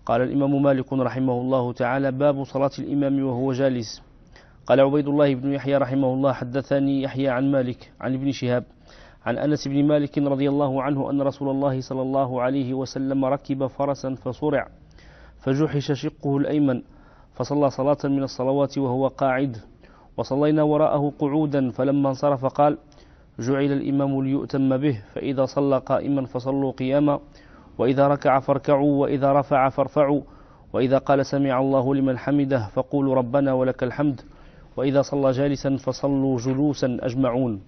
قال الإمام مالك رحمه الله تعالى: باب صلاة الإمام وهو جالس. قال عبيد الله بن يحيى رحمه الله: حدثني يحيى عن مالك عن ابن شهاب عن أنس بن مالك رضي الله عنه أن رسول الله صلى الله عليه وسلم ركب فرسا فصرع فجحش شقه الأيمن فصلى صلاة من الصلوات وهو قاعد، وصلينا وراءه قعودا، فلما انصرف قال: جعل الإمام ليؤتم به، فإذا صلى قائما فصلوا قياما، وإذا ركع فاركعوا، وإذا رفع فارفعوا، وإذا قال سمع الله لمن حمده فقولوا ربنا ولك الحمد، وإذا صلى جالسا فصلوا جلوسا أجمعون.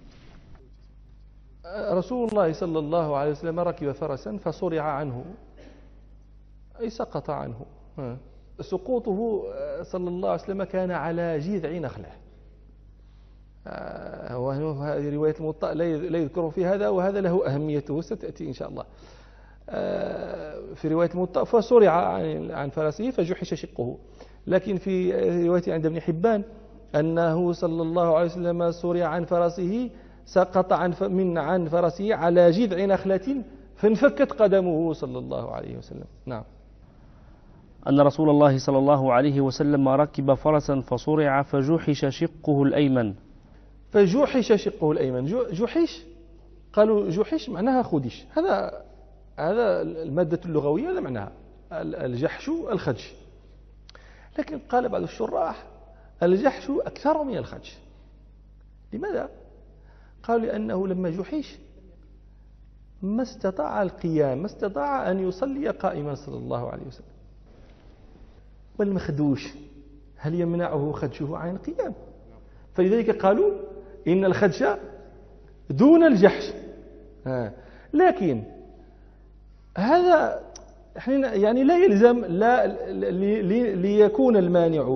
رسول الله صلى الله عليه وسلم ركب فرسا فصرع عنه، أي سقط عنه. سقوطه صلى الله عليه وسلم كان على جذع نخلة. وهذه رواية الموطأ لا يذكر في هذا، وهذا له أهميته ستأتي إن شاء الله. في رواية الموطأ فصرع عن فرسه فجحش شقه، لكن في رواية عند ابن حبان أنه صلى الله عليه وسلم صرع عن فرسه، سقط عن فرسه على جذع نخلة فانفكت قدمه صلى الله عليه وسلم. نعم. أن رسول الله صلى الله عليه وسلم ركب فرسا فصرع فجحش شقه الأيمن. فجحش شقه الأيمن، جحش قالوا جحش معناها خدش، هذا المادة اللغوية، هذا معناها الجحش الخدش. لكن قال بعض الشراح الجحش أكثر من الخدش. لماذا؟ قالوا لأنه لما جحش ما استطاع القيام، ما استطاع أن يصلي قائما صلى الله عليه وسلم. والمخدوش هل يمنعه خدشه عن القيام؟ فلذلك قالوا إن الخدش دون الجحش. لكن هذا يعني لا يلزم ليكون المانع،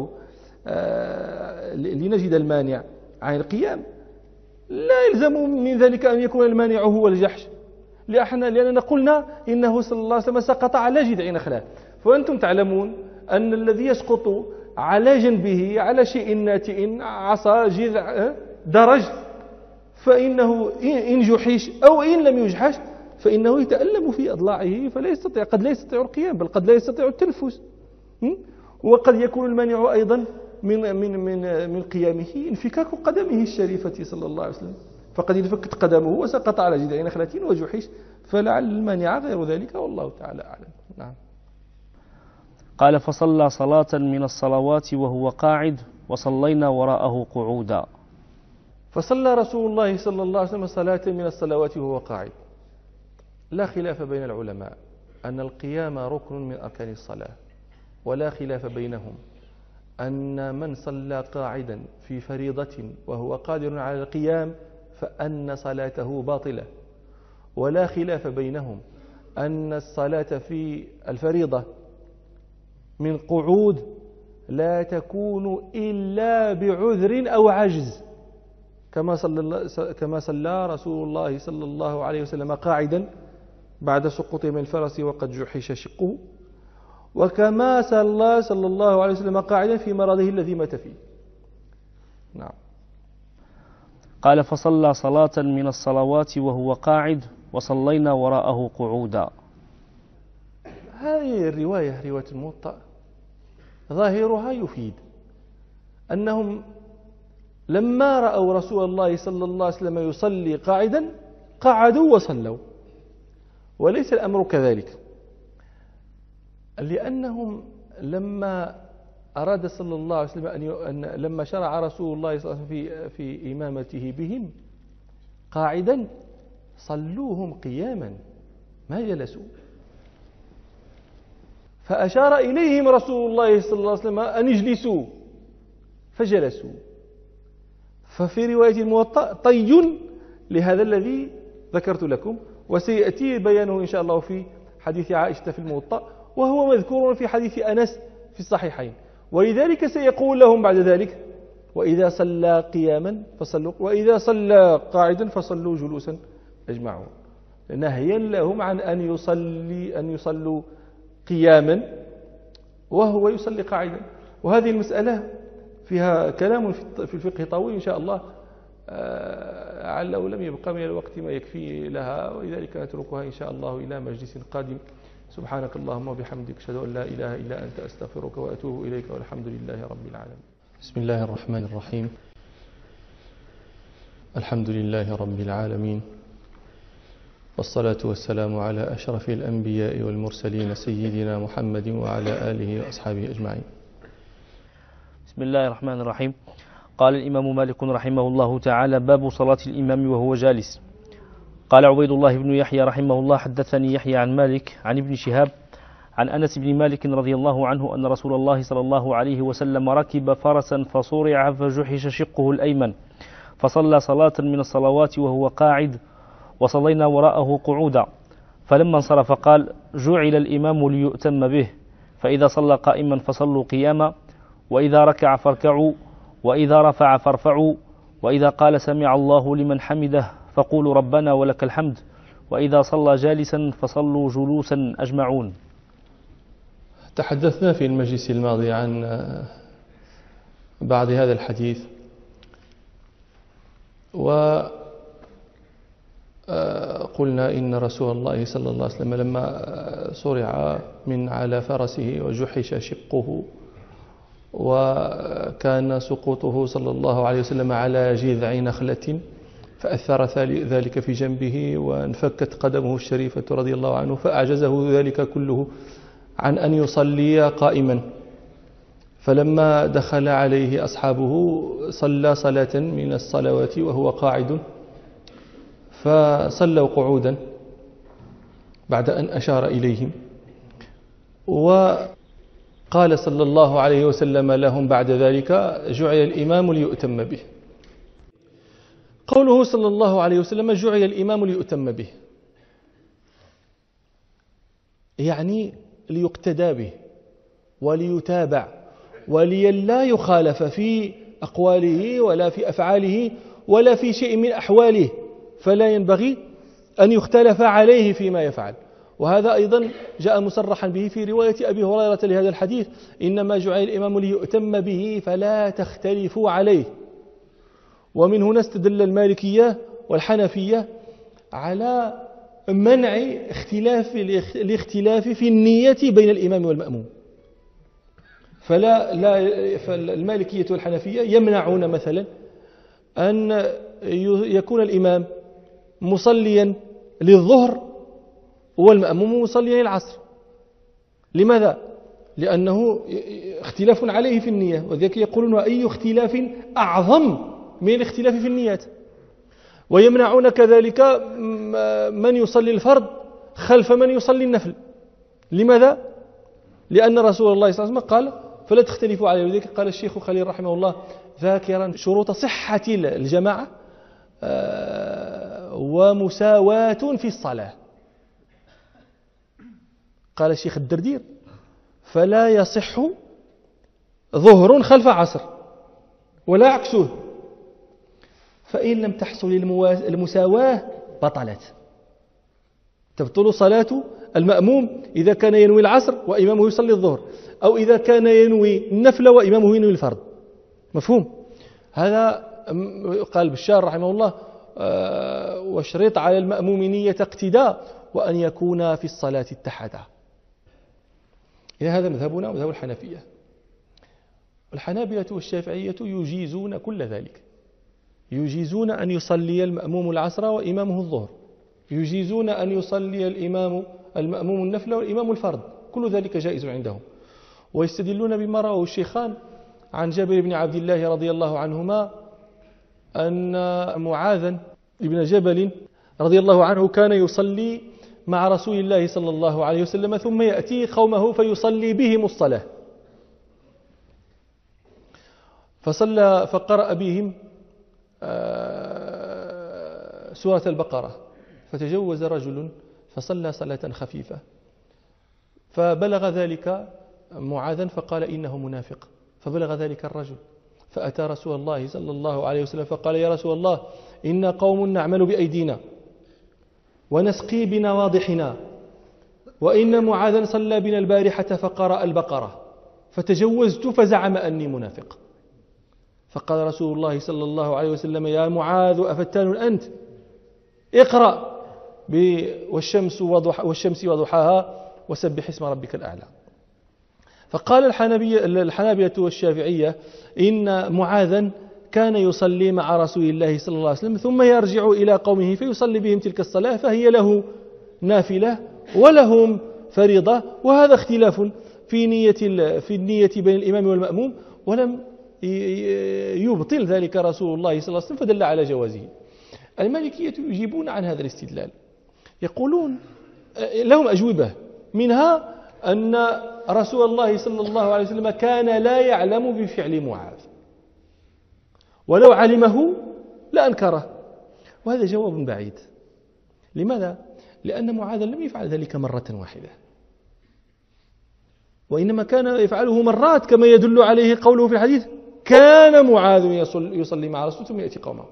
لنجد المانع عن القيام، لا يلزم من ذلك أن يكون المانع هو الجحش، لأننا قلنا إنه صلى الله عليه وسلم سقط على جذع نخلة. فأنتم تعلمون أن الذي يسقط على جنبه على شيء ناتئ، عصا، جذع، درج، فإنه إن جحش أو إن لم يجحش فإنه يتألم في أضلاعه، فلا يستطيع، قد لا يستطيع القيام، بل قد لا يستطيع التنفس. وقد يكون المانع أيضا من قيامه انفكاك قدمه الشريفة صلى الله عليه وسلم، فقد انفكت قدمه وسقط على جذع نخلة وجحش، فلعل المانع غير ذلك، والله تعالى أعلم. نعم. قال: فصلى صلاة من الصلوات وهو قاعد، وصلينا وراءه قعودا. فصلى رسول الله صلى الله عليه وسلم صلاة من الصلوات وهو قاعد. لا خلاف بين العلماء أن القيام ركن من أركان الصلاة، ولا خلاف بينهم أن من صلى قاعدا في فريضة وهو قادر على القيام فأن صلاته باطلة، ولا خلاف بينهم أن الصلاة في الفريضة من قعود لا تكون إلا بعذر أو عجز، كما صلى رسول الله صلى الله عليه وسلم قاعدا بعد سقوطه من الفرس وقد جحش شقه، وكما صلى الله عليه وسلم قاعدا في مرضه الذي مات فيه. نعم. قال: فصلى صلاة من الصلوات وهو قاعد، وصلينا وراءه قعودا. هذه الرواية، رواية الموطأ، ظاهرها يفيد أنهم لما رأوا رسول الله صلى الله عليه وسلم يصلي قاعدا قعدوا وصلوا، وليس الأمر كذلك، لأنهم لما أراد صلى الله عليه وسلم لما شرع رسول الله صلى الله عليه وسلم في إمامته بهم قاعدا صلوهم قياما ما جلسوا، فأشار إليهم رسول الله صلى الله عليه وسلم أن يجلسوا فجلسوا. ففي رواية الموطأ طي لهذا الذي ذكرت لكم، وسيأتي بيانه إن شاء الله في حديث عائشة في الموطأ، وهو مذكور في حديث أنس في الصحيحين. ولذلك سيقول لهم بعد ذلك: وإذا صلى قياما فصلوا، وإذا صلى قاعدا فصلوا جلوسا أجمعون، نهيا لهم عن أن يصلوا قياما وهو يصلي قاعدا. وهذه المسألة فيها كلام في الفقه طويل إن شاء الله، لعله لم يبقى من الوقت ما يكفي لها، ولذلك نتركها إن شاء الله إلى مجلس قادم سبحانك اللهم وبحمدك أشهد أن لا إله إلا أنت أستغفرك وأتوب إليك والحمد لله رب العالمين. بسم الله الرحمن الرحيم. الحمد لله رب العالمين، والصلاة والسلام على أشرف الأنبياء والمرسلين سيدنا محمد وعلى آله وأصحابه أجمعين. بسم الله الرحمن الرحيم. قال الإمام مالك رحمه الله تعالى: باب صلاة الإمام وهو جالس. قال عبيد الله بن يحيى رحمه الله: حدثني يحيى عن مالك عن ابن شهاب عن أنس بن مالك رضي الله عنه أن رسول الله صلى الله عليه وسلم ركب فرسا فصرع فجحش شقه الأيمن فصلى صلاة من الصلوات وهو قاعد وصلينا وراءه قعودا، فلما انصرف قال: جعل الإمام ليؤتم به، فإذا صلى قائما فصلوا قياما، وإذا ركع فاركعوا، وإذا رفع فارفعوا، وإذا قال سمع الله لمن حمده فقولوا ربنا ولك الحمد، وإذا صلى جالسا فصلوا جلوسا أجمعون. تحدثنا في المجلس الماضي عن بعض هذا الحديث، وقلنا إن رسول الله صلى الله عليه وسلم لما صرع من على فرسه وجحش شقه وكان سقوطه صلى الله عليه وسلم على جذع نخلة فأثر ذلك في جنبه وانفكت قدمه الشريفة رضي الله عنه، فأعجزه ذلك كله عن أن يصلي قائما، فلما دخل عليه أصحابه صلى صلاة من الصلوات وهو قاعد، فصلوا قعودا بعد أن أشار إليهم، وقال صلى الله عليه وسلم لهم بعد ذلك: جعل الإمام ليؤتم به. قوله صلى الله عليه وسلم جعل الإمام ليؤتم به يعني ليقتدى به وليتابع وليلا يخالف في أقواله ولا في أفعاله ولا في شيء من أحواله، فلا ينبغي أن يختلف عليه فيما يفعل. وهذا أيضا جاء مصرحا به في رواية أبي هريرة لهذا الحديث: إنما جعل الإمام ليؤتم به فلا تختلفوا عليه. ومن هنا استدل المالكية والحنفية على منع الاختلاف في النية بين الإمام والمأموم، فالمالكية والحنفية يمنعون مثلا أن يكون الإمام مصليا للظهر والمأموم مصليا للعصر. لماذا؟ لأنه اختلاف عليه في النية، وذلك يقولون: أي اختلاف أعظم من الاختلاف في النيات. ويمنعون كذلك من يصلي الفرض خلف من يصلي النفل. لماذا؟ لأن رسول الله صلى الله عليه وسلم قال: فلا تختلفوا عليه. وذلك قال الشيخ خليل رحمه الله ذاكرا شروط صحة الجماعة: ومساواة في الصلاة. قال الشيخ الدردير: فلا يصح ظهر خلف عصر ولا عكسه، فإن لم تحصل المساواة بطلت. تبطل صلاة المأموم إذا كان ينوي العصر وإمامه يصلي الظهر، أو إذا كان ينوي النفل وإمامه ينوي الفرض. مفهوم؟ هذا قال بشار رحمه الله: واشرط على المأموم نية اقتداء وأن يكون في الصلاة اتحدا. إلى هذا مذهبنا ومذهب الحنفية. الحنابلة والشافعية يجيزون كل ذلك، يجيزون أن يصلي المأموم العصر وإمامه الظهر، يجيزون أن يصلي المأموم النفل والإمام الفرض، كل ذلك جائز عندهم. ويستدلون بما رواه الشيخان عن جابر بن عبد الله رضي الله عنهما أن معاذ بن جبل رضي الله عنه كان يصلي مع رسول الله صلى الله عليه وسلم، ثم يأتي قومه فيصلي بهم الصلاة، فقرأ بهم سورة البقرة، فتجوز رجل فصلى صلاة خفيفة، فبلغ ذلك معاذا فقال: إنه منافق. فبلغ ذلك الرجل فأتى رسول الله صلى الله عليه وسلم فقال: يا رسول الله، إنا قوم نعمل بأيدينا ونسقي بنواضحنا، وإن معاذا صلى بنا البارحة فقرأ البقرة، فتجوزت فزعم أني منافق. فقال رسول الله صلى الله عليه وسلم: يا معاذ أفتان أنت؟ اقرأ والشمس وضحاها وسبح اسم ربك الأعلى. فقال الحنابلة والشافعية إن معاذا كان يصلي مع رسول الله صلى الله عليه وسلم ثم يرجع إلى قومه فيصلي بهم تلك الصلاة، فهي له نافلة ولهم فريضة، وهذا اختلاف في النية بين الإمام والمأموم، ولم يبطل ذلك رسول الله صلى الله عليه وسلم، فدل على جوازه. المالكية يجيبون عن هذا الاستدلال، يقولون لهم أجوبة، منها أن رسول الله صلى الله عليه وسلم كان لا يعلم بفعل معاذ، ولو علمه لأنكره، وهذا جواب بعيد. لماذا؟ لأن معاذ لم يفعل ذلك مرة واحدة، وإنما كان يفعله مرات، كما يدل عليه قوله في الحديث: كان معاذ يصلي مع رسول ثم يأتي قومه.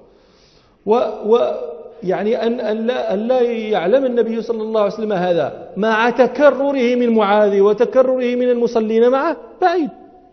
ويعني أن لا يعلم النبي صلى الله عليه وسلم هذا مع تكرره من معاذ وتكرره من المصلين معه بعيد.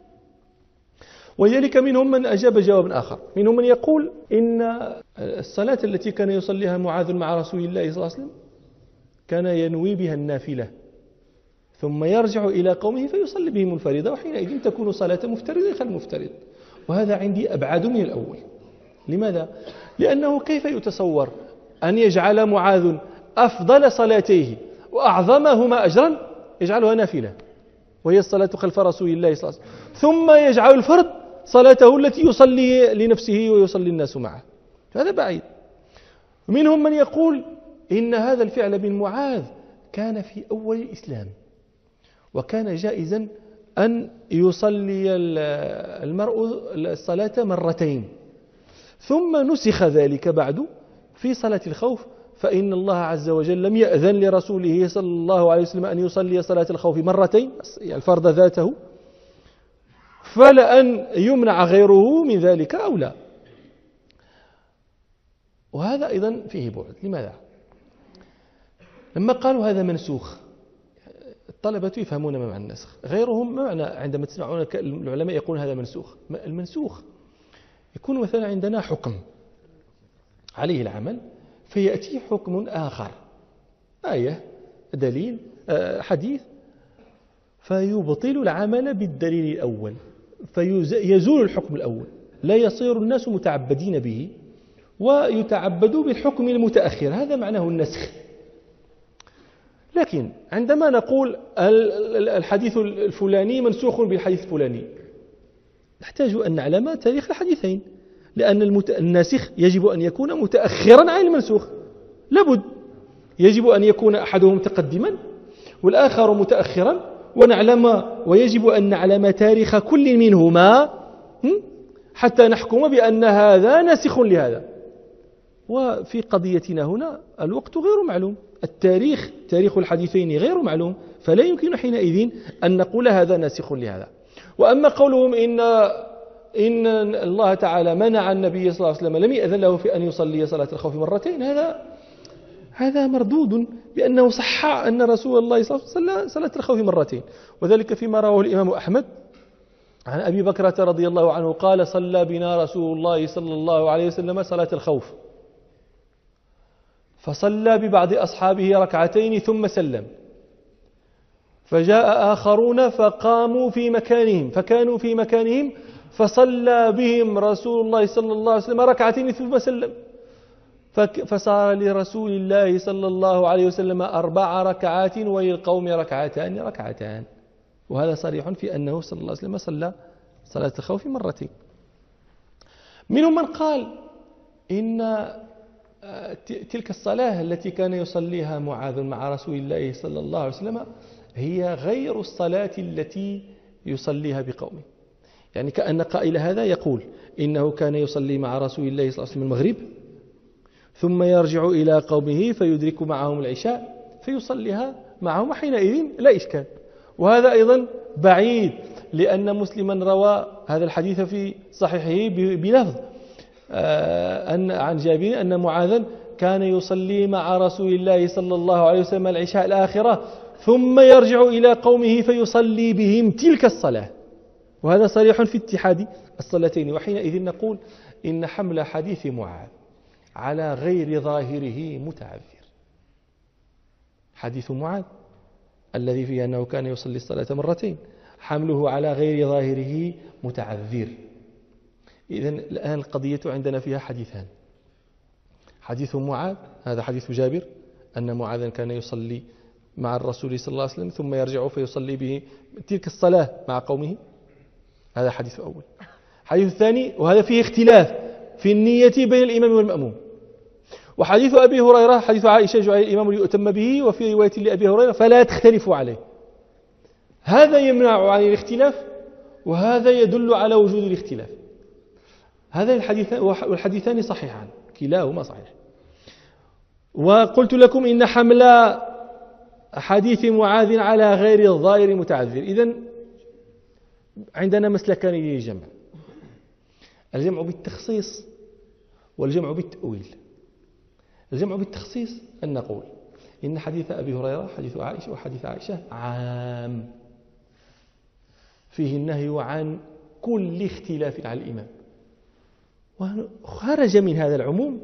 ولذلك منهم من أجاب جوابا آخر، منهم من يقول إن الصلاة التي كان يصليها معاذ مع رسول الله صلى الله عليه وسلم كان ينوي بها النافلة، ثم يرجع إلى قومه فيصلي بهم الفريضة، وحينئذ تكون صلاة مفترض خلف مفترض. وهذا عندي أبعد من الأول. لماذا؟ لأنه كيف يتصور أن يجعل معاذ أفضل صلاتيه وأعظمهما أجرا يجعلها نافلة، وهي الصلاة خلف رسول الله صلى الله عليه وسلم، ثم يجعل الفرد صلاته التي يصلي لنفسه ويصلي الناس معه؟ هذا بعيد. منهم من يقول إن هذا الفعل من معاذ كان في أول الإسلام، وكان جائزا أن يصلي المرء الصلاة مرتين، ثم نسخ ذلك بعد في صلاة الخوف، فإن الله عز وجل لم يأذن لرسوله صلى الله عليه وسلم أن يصلي صلاة الخوف مرتين، الفرض ذاته، فلأن يمنع غيره من ذلك أو لا. وهذا أيضا فيه بعد. لماذا؟ لما قالوا هذا منسوخ، الطلبة يفهمون ما معنى النسخ، غيرهم ما معنى عندما تسمعون العلماء يقول هذا منسوخ. المنسوخ يكون مثلا عندنا حكم عليه العمل، فيأتي حكم آخر، آية، دليل، حديث، فيبطل العمل بالدليل الأول، فيزول الحكم الأول، لا يصير الناس متعبدين به ويتعبدوا بالحكم المتأخر. هذا معناه النسخ. لكن عندما نقول الحديث الفلاني منسوخ بالحديث الفلاني، نحتاج أن نعلم تاريخ الحديثين، لأن الناسخ يجب أن يكون متأخرا عن المنسوخ، لابد، يجب أن يكون أحدهم متقدما والآخر متأخرا، ويجب أن نعلم تاريخ كل منهما حتى نحكم بأن هذا ناسخ لهذا. وفي قضيتنا هنا الوقت غير معلوم، تاريخ الحديثين غير معلوم، فلا يمكن حينئذ أن نقول هذا ناسخ لهذا. وأما قولهم إن الله تعالى منع النبي صلى الله عليه وسلم، لم يأذن له في أن يصلي صلاة الخوف مرتين، هذا مردود بأنه صح أن رسول الله صلى الله عليه وسلم صلى صلاة الخوف مرتين، وذلك فيما رواه الإمام أحمد عن أبي بكرة رضي الله عنه قال: صلى بنا رسول الله صلى الله عليه وسلم صلاة الخوف، فصلى ببعض أصحابه ركعتين ثم سلم، فجاء آخرون فكانوا في مكانهم فصلى بهم رسول الله صلى الله عليه وسلم ركعتين ثم سلم، فصار لرسول الله صلى الله عليه وسلم 4 ركعات وللقوم ركعتان. وهذا صريح في أنه صلى الله عليه وسلم صلى صلاة الخوف مرتين. منهم من قال إن تلك الصلاة التي كان يصليها معاذ مع رسول الله صلى الله عليه وسلم هي غير الصلاة التي يصليها بقومه، يعني كأن قائل هذا يقول إنه كان يصلي مع رسول الله صلى الله عليه وسلم المغرب، ثم يرجع إلى قومه فيدرك معهم العشاء فيصليها معهم، حينئذ لا إشكال. وهذا أيضا بعيد، لأن مسلما روى هذا الحديث في صحيحه بلفظ عن جابر أن معاذا كان يصلي مع رسول الله صلى الله عليه وسلم العشاء الآخرة، ثم يرجع إلى قومه فيصلي بهم تلك الصلاة، وهذا صريح في اتحاد الصلاتين. وحينئذ نقول إن حمل حديث معاذ على غير ظاهره متعذر. حديث معاذ الذي فيه أنه كان يصلي الصلاة مرتين حمله على غير ظاهره متعذر. إذن الآن القضية عندنا فيها حديثان: حديث معاذ، هذا حديث جابر أن معاذا كان يصلي مع الرسول صلى الله عليه وسلم ثم يرجع فيصلي به تلك الصلاة مع قومه، هذا حديث أول. حديث الثاني، وهذا فيه اختلاف في النية بين الإمام والمأموم. وحديث أبي هريرة حديث عائشة جعل الإمام ليؤتم به، وفي رواية لأبي هريرة فلا تختلفوا عليه. هذا يمنع عن الاختلاف وهذا يدل على وجود الاختلاف. هذا والحديثان صحيحان، كلاهما صحيح. وقلت لكم إن حمل حديث معاذ على غير الظاهر متعذر. إذن عندنا مسلكان للجمع: الجمع بالتخصيص والجمع بالتأويل. الجمع بالتخصيص أن نقول إن حديث أبي هريرة حديث عائشة وحديث عائشة عام، فيه النهي عن كل اختلاف على الإمام. وخرج من هذا العموم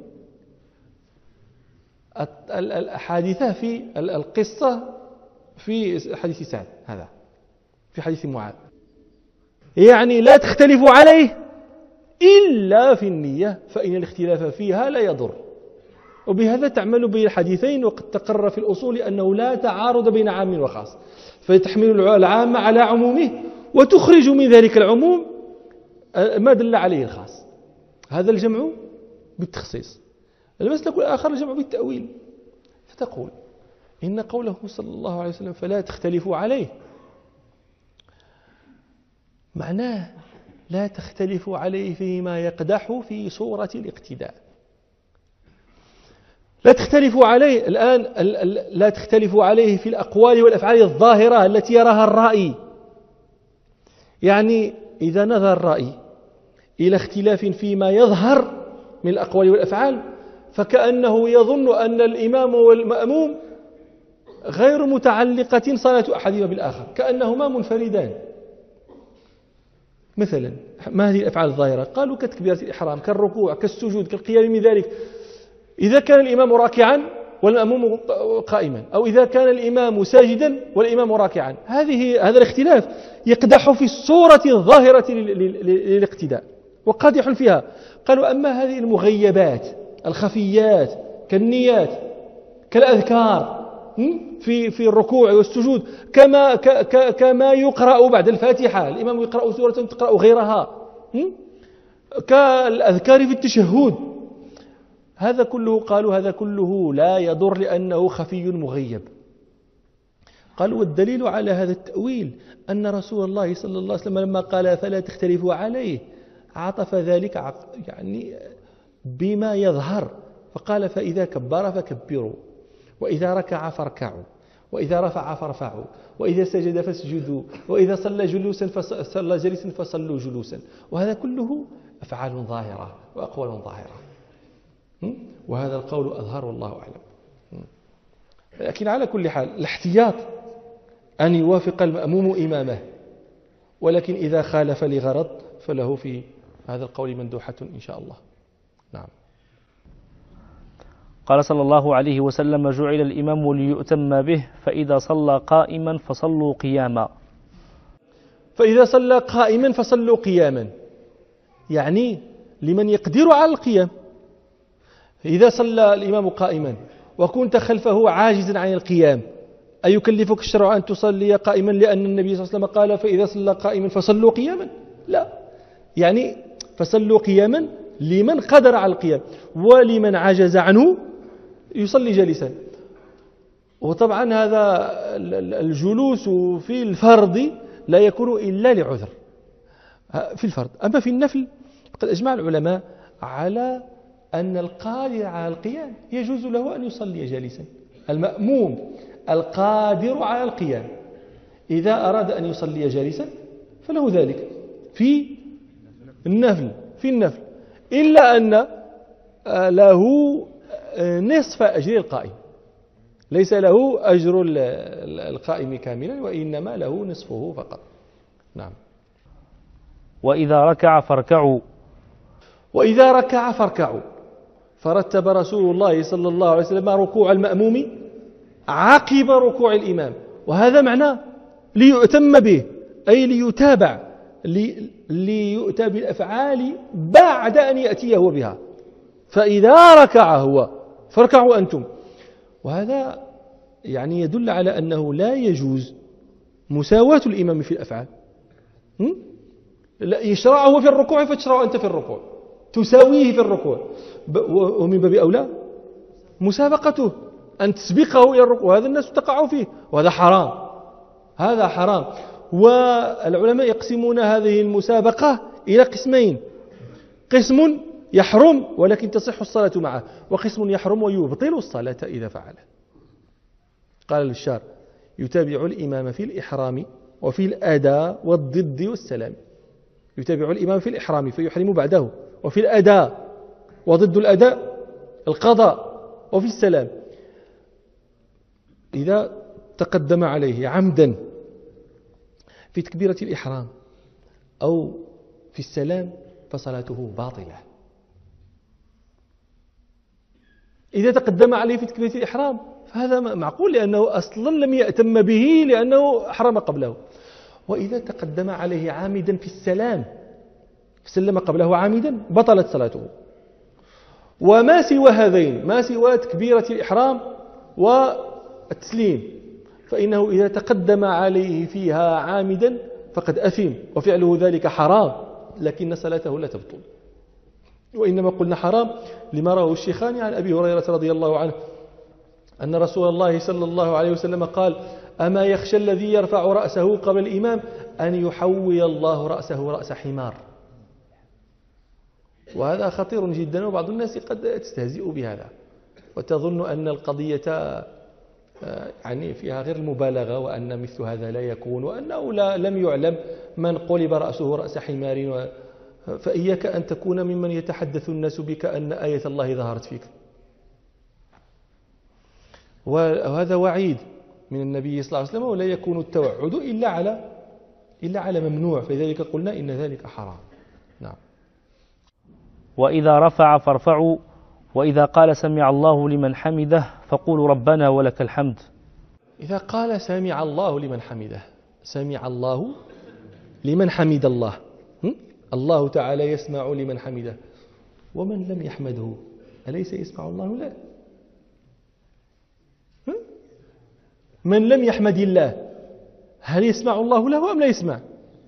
الحادثة في القصة في حديث سعد، هذا في حديث معاذ، يعني لا تختلفوا عليه إلا في النية فإن الاختلاف فيها لا يضر. وبهذا تعمل بين الحديثين، وقد تقرر في الأصول أنه لا تعارض بين عام وخاص، فتحمل العام على عمومه وتخرج من ذلك العموم ما دل عليه الخاص. هذا الجمع بالتخصيص. المسلك الآخر الجمع بالتأويل، فتقول إن قوله صلى الله عليه وسلم فلا تختلفوا عليه معناه لا تختلفوا عليه فيما يقدح في صورة الاقتداء. لا تختلفوا عليه الآن، لا تختلفوا عليه في الأقوال والأفعال الظاهرة التي يراها الرائي. يعني إذا نظر الرائي إلى اختلاف فيما يظهر من الأقوال والأفعال فكأنه يظن أن الإمام والمأموم غير متعلقة صلاة أحدهما بالآخر، كأنهما منفردان. مثلا ما هذه الأفعال الظاهرة؟ قالوا كتكبيرة الإحرام، كالركوع، كالسجود، كالقيام من ذلك. إذا كان الإمام راكعا والمأموم قائما، أو إذا كان الإمام ساجدا والإمام راكعا، هذا الاختلاف يقدح في الصورة الظاهرة للاقتداء وقادح فيها. قالوا أما هذه المغيبات الخفيات كالنيات كالأذكار في الركوع والسجود، كما يقرأ بعد الفاتحة، الإمام يقرأ سورة تقرأ غيرها، كالأذكار في التشهد، هذا كله قالوا هذا كله لا يضر لأنه خفي مغيب. قالوا والدليل على هذا التأويل أن رسول الله صلى الله عليه وسلم لما قال فلا تختلفوا عليه عطف ذلك يعني بما يظهر، فقال فإذا كبر فكبروا، وإذا ركع فاركعوا، وإذا رفع فارفعوا، وإذا سجد فاسجدوا، وإذا صلى جلوسا فصلى جلسا فصلوا جلوسا. وهذا كله أفعال ظاهرة وأقوال ظاهرة، وهذا القول أظهر والله أعلم. لكن على كل حال الاحتياط أن يوافق المأموم إمامه، ولكن إذا خالف لغرض فله في هذا القول مندوحة إن شاء الله. نعم. قال صلى الله عليه وسلم جعل الإمام ليؤتم به فإذا صلى قائما فصلوا قياما. فإذا صلى قائما فصلوا قياما، يعني لمن يقدر على القيام. إذا صلى الإمام قائما وكنت خلفه عاجزا عن القيام، أيكلفك الشرع أن تصلي قائما لأن النبي صلى الله عليه وسلم قال فإذا صلى قائما فصلوا قياما؟ لا، يعني فصلوا قياما لمن قدر على القيام، ولمن عجز عنه يصلي جالسا. وطبعا هذا الجلوس في الفرض لا يكون إلا لعذر في الفرض. أما في النفل قد أجمع العلماء على أن القادر على القيام يجوز له أن يصلي جالسا. المأموم القادر على القيام إذا أراد أن يصلي جالسا فله ذلك في النفل إلا أن له نصف أجر القائم، ليس له أجر القائم كاملا، وإنما له نصفه فقط. نعم. وإذا ركع فاركعوا. وإذا ركع فاركعوا، فرتب رسول الله صلى الله عليه وسلم ركوع المأموم عقب ركوع الإمام، وهذا معناه ليؤتم به، أي ليتابع، ليؤتى بالأفعال بعد أن يأتي هو بها. فإذا ركع هو فاركعوا أنتم. وهذا يعني يدل على أنه لا يجوز مساواة الإمام في الأفعال. لا يشرعه في الركوع فتشرع أنت في الركوع، تساويه في الركوع، ومن باب أولى مسابقته، أن تسبقه إلى الركوع، وهذا الناس تقع فيه، وهذا حرام، هذا حرام. والعلماء يقسمون هذه المسابقة إلى قسمين: قسم يحرم ولكن تصح الصلاة معه، وقسم يحرم ويبطل الصلاة إذا فعله. قال الشارع: يتابع الإمام في الإحرام وفي الأداء والضد والسلام. يتابع الإمام في الإحرام فيحرم بعده، وفي الأداء وضد الأداء القضاء، وفي السلام. إذا تقدم عليه عمدا في تكبيرة الإحرام أو في السلام فصلاته باطلة. إذا تقدم عليه في تكبيرة الإحرام فهذا معقول، لأنه أصلا لم يأتم به لأنه أحرم قبله. وإذا تقدم عليه عامدا في السلام فسلم قبله عامدا بطلت صلاته. وما سوى هذين، ما سوى تكبيرة الإحرام والتسليم، فإنه إذا تقدم عليه فيها عامدا فقد أثم، وفعله ذلك حرام، لكن صلاته لا تبطل. وإنما قلنا حرام لما رواه الشيخان عن أبي هريرة رضي الله عنه أن رسول الله صلى الله عليه وسلم قال: أما يخشى الذي يرفع رأسه قبل الإمام أن يحوي الله رأسه رأس حمار. وهذا خطير جدا، وبعض الناس قد تستهزئ بهذا وتظن أن القضية يعني فيها غير المبالغة، وأن مثل هذا لا يكون، وأنه لم يعلم من قلب رأسه رأس حمار. فإياك أن تكون ممن يتحدث الناس بك أن آية الله ظهرت فيك. وهذا وعيد من النبي صلى الله عليه وسلم، ولا يكون التوعد إلا على ممنوع، فلذلك قلنا إن ذلك حرام. نعم. وإذا رفع فارفعوا، وإذا قال سمع الله لمن حمده فقولوا ربنا ولك الحمد. إذا قال سمع الله لمن حمده، سمع الله لمن حمد الله، الله تعالى يسمع لمن حمده، ومن لم يحمده أليس يسمع الله له؟ من لم يحمد الله هل يسمع الله له أم لا يسمع؟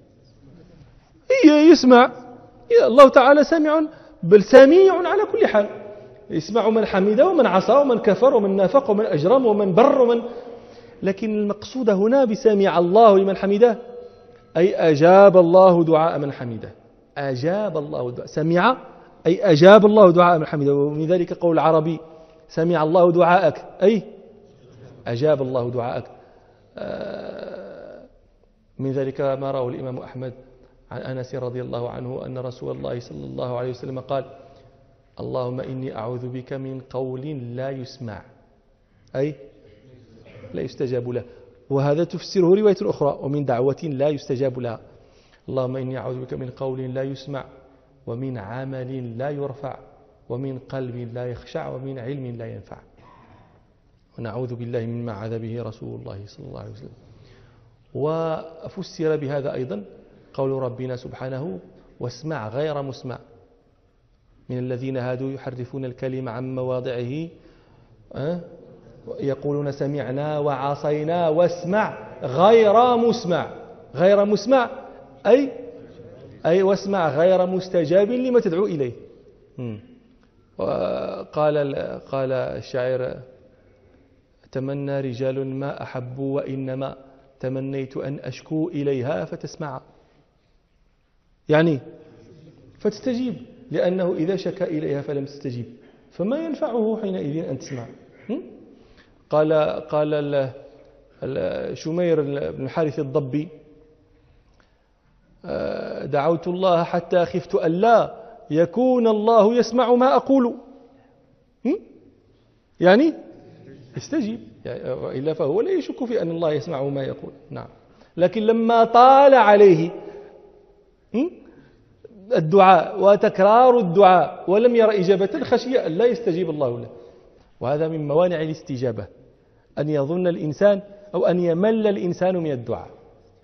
يسمع. الله تعالى سامع، بل سميع على كل حال، يسمع من حمده ومن عصى ومن كفر ومن نافق ومن أجرم ومن بر ومن. لكن المقصود هنا بسمع الله لمن حمده أي أجاب الله دعاء من حمده. أجاب الله دعاء، سمع أي أجاب الله دعاء من حمده. ومن ذلك قول العربي: سمع الله دعاءك، أي أجاب الله دعاءك. من ذلك ما رواه الإمام أحمد عن أنس رضي الله عنه أن رسول الله صلى الله عليه وسلم قال: اللهم إني أعوذ بك من قول لا يسمع، أي لا يستجاب له. وهذا تفسره رواية أخرى: ومن دعوة لا يستجاب لها. اللهم إني أعوذ بك من قول لا يسمع، ومن عمل لا يرفع، ومن قلب لا يخشع، ومن علم لا ينفع. ونعوذ بالله مما عاذ به رسول الله صلى الله عليه وسلم. وفسر بهذا أيضا قول ربنا سبحانه: واسمع غير مسمع، من الذين هادوا يحرفون الكلم عن مواضعه يقولون سمعنا وعصينا واسمع غير مسمع. غير مسمع أي واسمع غير مستجاب لما تدعو إليه. قال الشاعر: تمنى رجال ما أحبوا وإنما تمنيت أن أشكو إليها فتسمع، يعني فتستجيب، لأنه إذا شكى إليها فلم تستجيب فما ينفعه حينئذ أن تسمع. قال شمير بن الحارث الضبي: دعوت الله حتى خفت أن لا يكون الله يسمع ما أقول، يعني استجيب، وإلا فهو لا يشك في أن الله يسمع ما يقول. نعم. لكن لما طال عليه الدعاء وتكرار الدعاء ولم يرى إجابة خشي أن لا يستجيب الله له. وهذا من موانع الاستجابة، أن يظن الإنسان أو أن يمل الإنسان من الدعاء.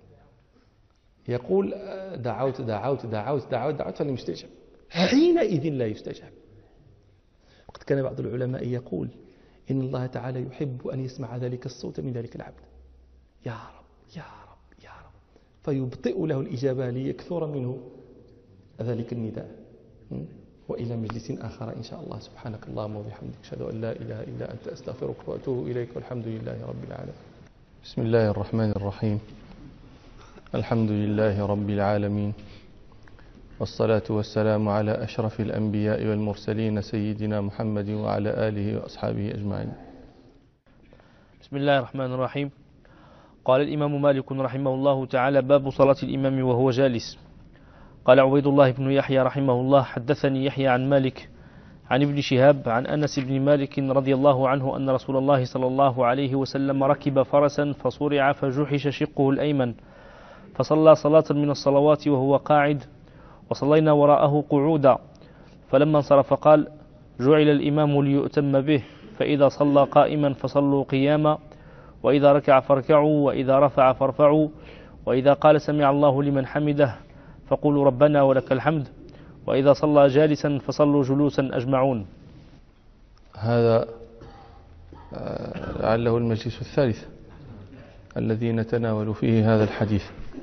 يقول دعوت دعوت دعوت دعوت دعوت فلم يستجب، حينئذ لا يستجاب. وقد كان بعض العلماء يقول إن الله تعالى يحب أن يسمع ذلك الصوت من ذلك العبد، يا رب يا رب يا رب، فيبطئ له الإجابة ليكثر منه ذلك النداء. وإلى مجلس آخر إن شاء الله. سبحانك اللهم وبحمدك، أشهد أن لا إله إلا أنت، أستغفرك وأتوب إليك، والحمد لله رب العالمين. بسم الله الرحمن الرحيم. الحمد لله رب العالمين، والصلاة والسلام على أشرف الأنبياء والمرسلين سيدنا محمد وعلى آله وأصحابه أجمعين. بسم الله الرحمن الرحيم. قال الإمام مالك رحمه الله تعالى: باب صلاة الإمام وهو جالس. قال عبيد الله بن يحيى رحمه الله: حدثني يحيى عن مالك عن ابن شهاب عن أنس بن مالك رضي الله عنه أن رسول الله صلى الله عليه وسلم ركب فرسا فصرع فجحش شقه الأيمن، فصلى صلاة من الصلوات وهو قاعد، وصلينا وراءه قعودا، فلما انصرف قال: جعل الإمام ليؤتم به، فإذا صلى قائما فصلوا قياما، وإذا ركع فاركعوا، وإذا رفع فارفعوا، وإذا قال سمع الله لمن حمده فقولوا ربنا ولك الحمد، وإذا صلى جالسا فصلوا جلوسا أجمعون. هذا لعله المجلس الثالث الذي نتناول فيه هذا الحديث.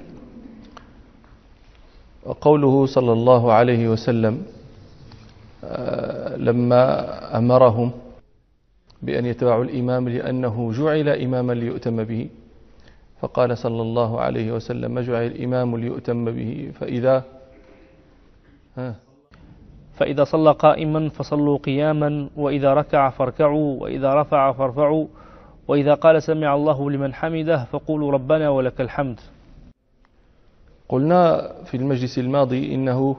وقوله صلى الله عليه وسلم لما أمرهم بأن يتبعوا الإمام لأنه جعل إماما ليؤتم به، فقال صلى الله عليه وسلم: جعل الإمام ليؤتم به، فإذا صلى قائما فصلوا قياما، وإذا ركع فاركعوا، وإذا رفع فارفعوا، وإذا قال سمع الله لمن حمده فقولوا ربنا ولك الحمد. قلنا في المجلس الماضي إنه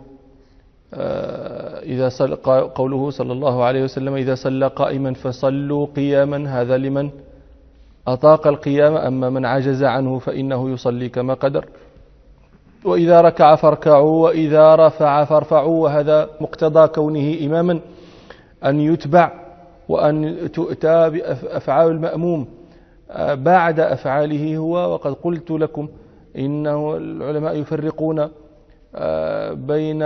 إذا قوله صلى الله عليه وسلم: إذا صلى قائما فصلوا قياما، هذا لمن أطاق القيام، أما من عجز عنه فإنه يصلي كما قدر. وإذا ركع فاركعوا، وإذا رفع فارفعوا، وهذا مقتضى كونه إماما أن يتبع وأن تؤتى بأفعال المأموم بعد أفعاله هو. وقد قلت لكم إنه العلماء يفرقون بين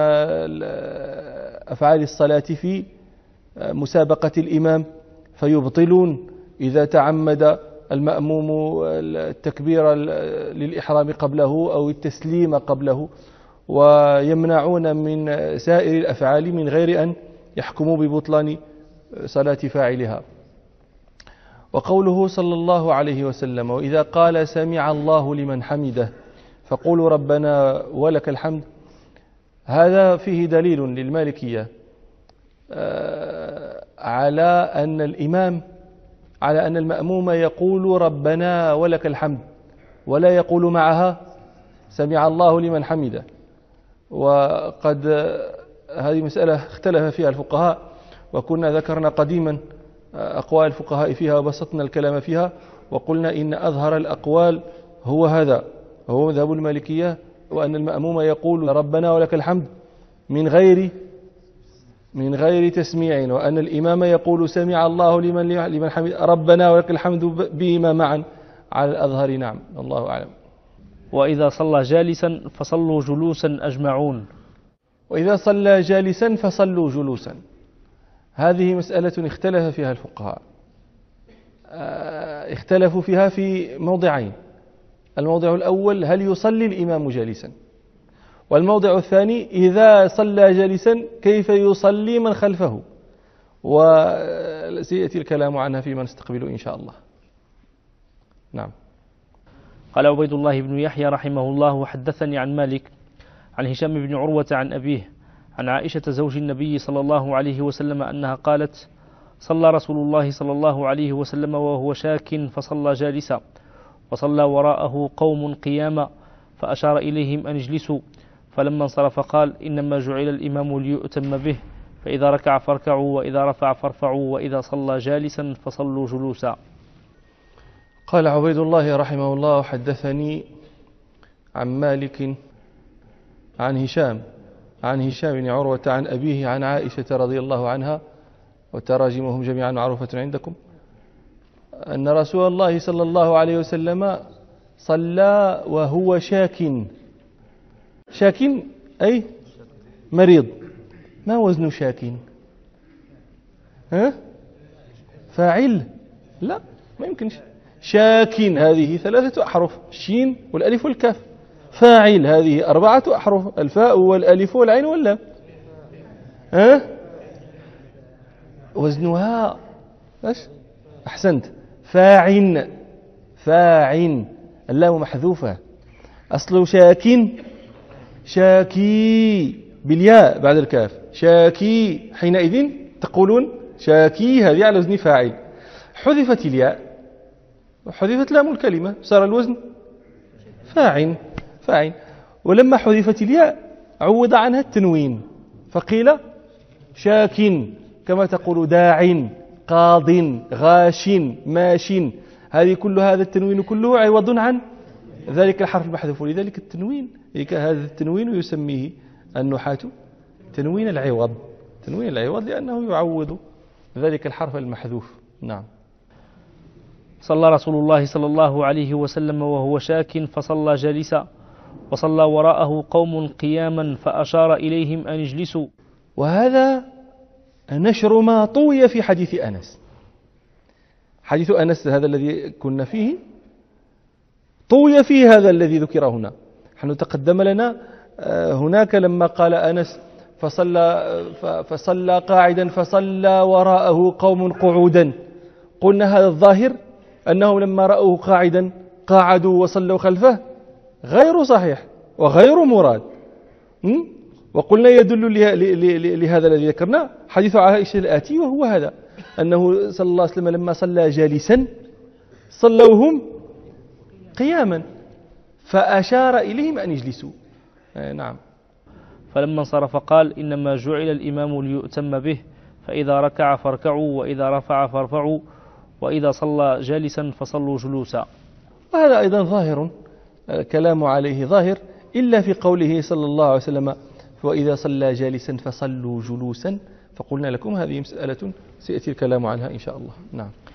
أفعال الصلاة في مسابقة الإمام، فيبطلون إذا تعمد المأموم التكبير للإحرام قبله أو التسليم قبله، ويمنعون من سائر الأفعال من غير أن يحكموا ببطلان صلاة فاعلها. وقوله صلى الله عليه وسلم: وإذا قال سمع الله لمن حمده فقولوا ربنا ولك الحمد، هذا فيه دليل للمالكية على أن المأموم يقول ربنا ولك الحمد، ولا يقول معها سمع الله لمن حمده. وقد هذه مسألة اختلف فيها الفقهاء، وكنا ذكرنا قديما أقوال الفقهاء فيها وبسطنا الكلام فيها، وقلنا إن أظهر الأقوال هو هذا، هو مذهب المالكية، وأن المأموم يقول ربنا ولك الحمد من غير تسميع، وأن الإمام يقول سمع الله لمن حمد ربنا ولك الحمد بهما معا على الأظهر. نعم، الله أعلم. وإذا صلى جالسا فصلوا جلوسا أجمعون. وإذا صلى جالسا فصلوا جلوسا، هذه مسألة اختلف فيها الفقهاء، اختلفوا فيها في موضعين. الموضع الأول: هل يصلي الإمام جالسا؟ والموضع الثاني: إذا صلى جالسا كيف يصلي من خلفه؟ وسيأتي الكلام عنها فيما نستقبل إن شاء الله. نعم. قال عبيد الله بن يحيى رحمه الله: وحدثني عن مالك عن هشام بن عروة عن أبيه عن عائشة زوج النبي صلى الله عليه وسلم أنها قالت: صلى رسول الله صلى الله عليه وسلم وهو شاك فصلى جالسا، وصلى وراءه قوم قياما، فأشار إليهم أن اجلسوا، فلما انصرف قال: إنما جعل الإمام ليؤتم به، فإذا ركع فاركعوا، وإذا رفع فارفعوا، وإذا صلى جالسا فصلوا جلوسا. قال عبيد الله رحمه الله: حدثني عن مالك عن هشام بن عروة عن أبيه عن عائشة رضي الله عنها، وتراجمهم جميعا معروفة عندكم، أن رسول الله صلى الله عليه وسلم صلى وهو شاك أي مريض. ما وزن شاك؟ فاعل؟ لا، ما يمكنش. شاك هذه 3 أحرف، الشين والألف والكاف. فاعل هذه 4 أحرف، الفاء والألف والعين واللام. وزنها أحسنت، فاعن، اللام محذوفة. أصل شاكي بالياء بعد الكاف، شاكي، حينئذ تقولون شاكي هذه على وزن فاعل. حذفت الياء وحذفت لام الكلمة، صار الوزن فاعن. ولما حذفت الياء عوض عنها التنوين، فقيل شاك، كما تقول داع، قاض، غاش، ماش. هذه كل هذا التنوين كله عوض عن ذلك الحرف المحذوف. ولذلك هذا التنوين يسميه النحاة تنوين العوض، لأنه يعوض ذلك الحرف المحذوف. نعم. صلى رسول الله صلى الله عليه وسلم وهو شاك فصلى جالسا، وصلى وراءه قوم قياما فأشار إليهم أن اجلسوا. وهذا نشر ما طوي في حديث أنس. حديث أنس هذا الذي كنا فيه طوي فيه هذا الذي ذكر هنا. نحن تقدم لنا هناك لما قال أنس فصلى قاعدا فصلى وراءه قوم قعودا، قلنا هذا الظاهر أنهم لما رأوه قاعدا قاعدوا وصلوا خلفه، غير صحيح وغير مراد. وقلنا يدل لهذا الذي ذكرنا حديث عائشة الآتي، وهو هذا أنه صلى الله عليه وسلم لما صلى جالسا صلوهم قياما فأشار إليهم أن يجلسوا. نعم. فلما انصرف قال إنما جعل الإمام ليؤتم به، فإذا ركع فاركعوا، وإذا رفع فارفعوا، وإذا صلى جالسا فصلوا جلوسا. وهذا أيضا ظاهر، الكلام عليه ظاهر، إلا في قوله صلى الله عليه وسلم وإذا صلى جالسا فصلوا جلوسا، فقلنا لكم هذه مسألة سيأتي الكلام عنها إن شاء الله. نعم.